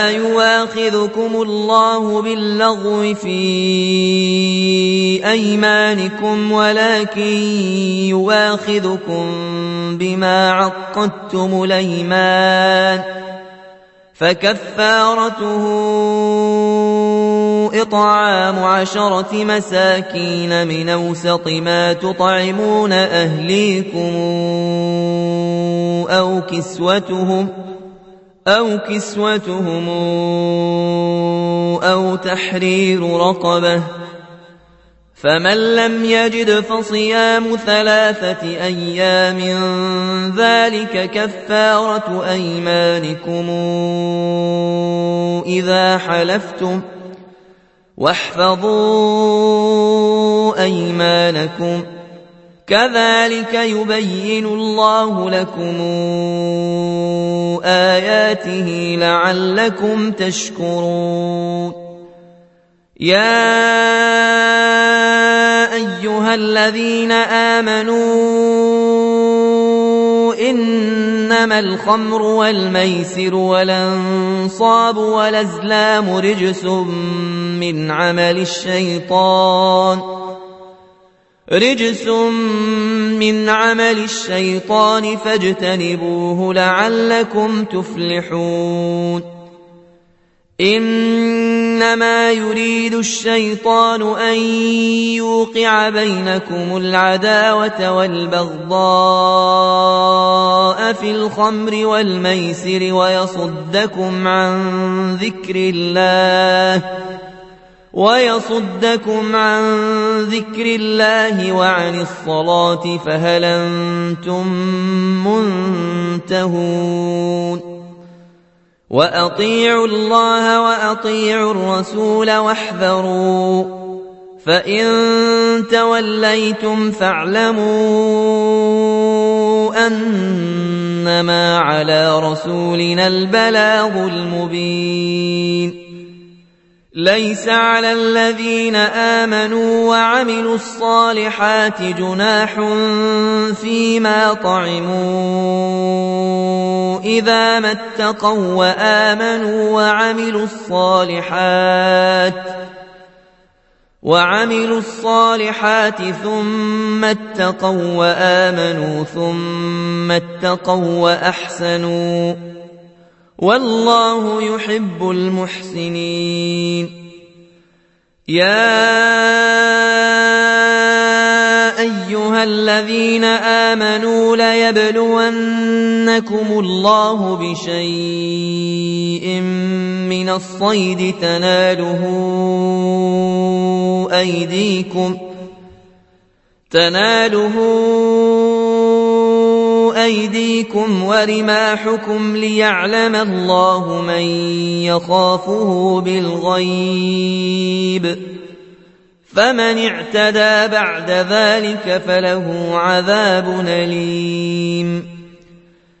يؤاخذكم الله باللغو في أيمانكم ولكن يؤاخذكم بما عقدتم الأيمان فكفارته إطعام 10 مساكين من أوسط ما تطعمون أهليكم أو كسوتهم أو تحرير رقبة فمن لم يجد فصيام 3 أيام ذلك كفارة أيمانكم إذا حلفتم واحفظوا أيمانكم كذلك يبين الله لكم آياته لعلكم تشكرون يا أيها الذين آمنوا إنما الخمر والميسر والأنصاب والأزلام رجس من عمل الشيطان فاجتنبوه لعلكم تفلحون إنما يريد الشيطان أن يوقع بينكم العداوة والبغضاء في الخمر والميسر ويصدكم عن ذكر الله وعن الصلاة فهل أنتم منتهون وأطيعوا الله وأطيعوا الرسول واحذروا فإن توليتم فاعلموا أنما على رسولنا البلاغ المبين ليس على الذين آمنوا وعملوا الصالحات جناح فيما طعموا إذا ما اتقوا وعملوا الصالحات ثم اتقوا وآمنوا ثم اتقوا وأحسنوا والله يحب المحسنين يا أيها الذين آمنوا ليبلونكم الله بشيء من الصيد تناله أيديكم ورماحكم ليعلم الله من يخافه بالغيب فمن اعتدى بعد ذلك فله عذاب أليم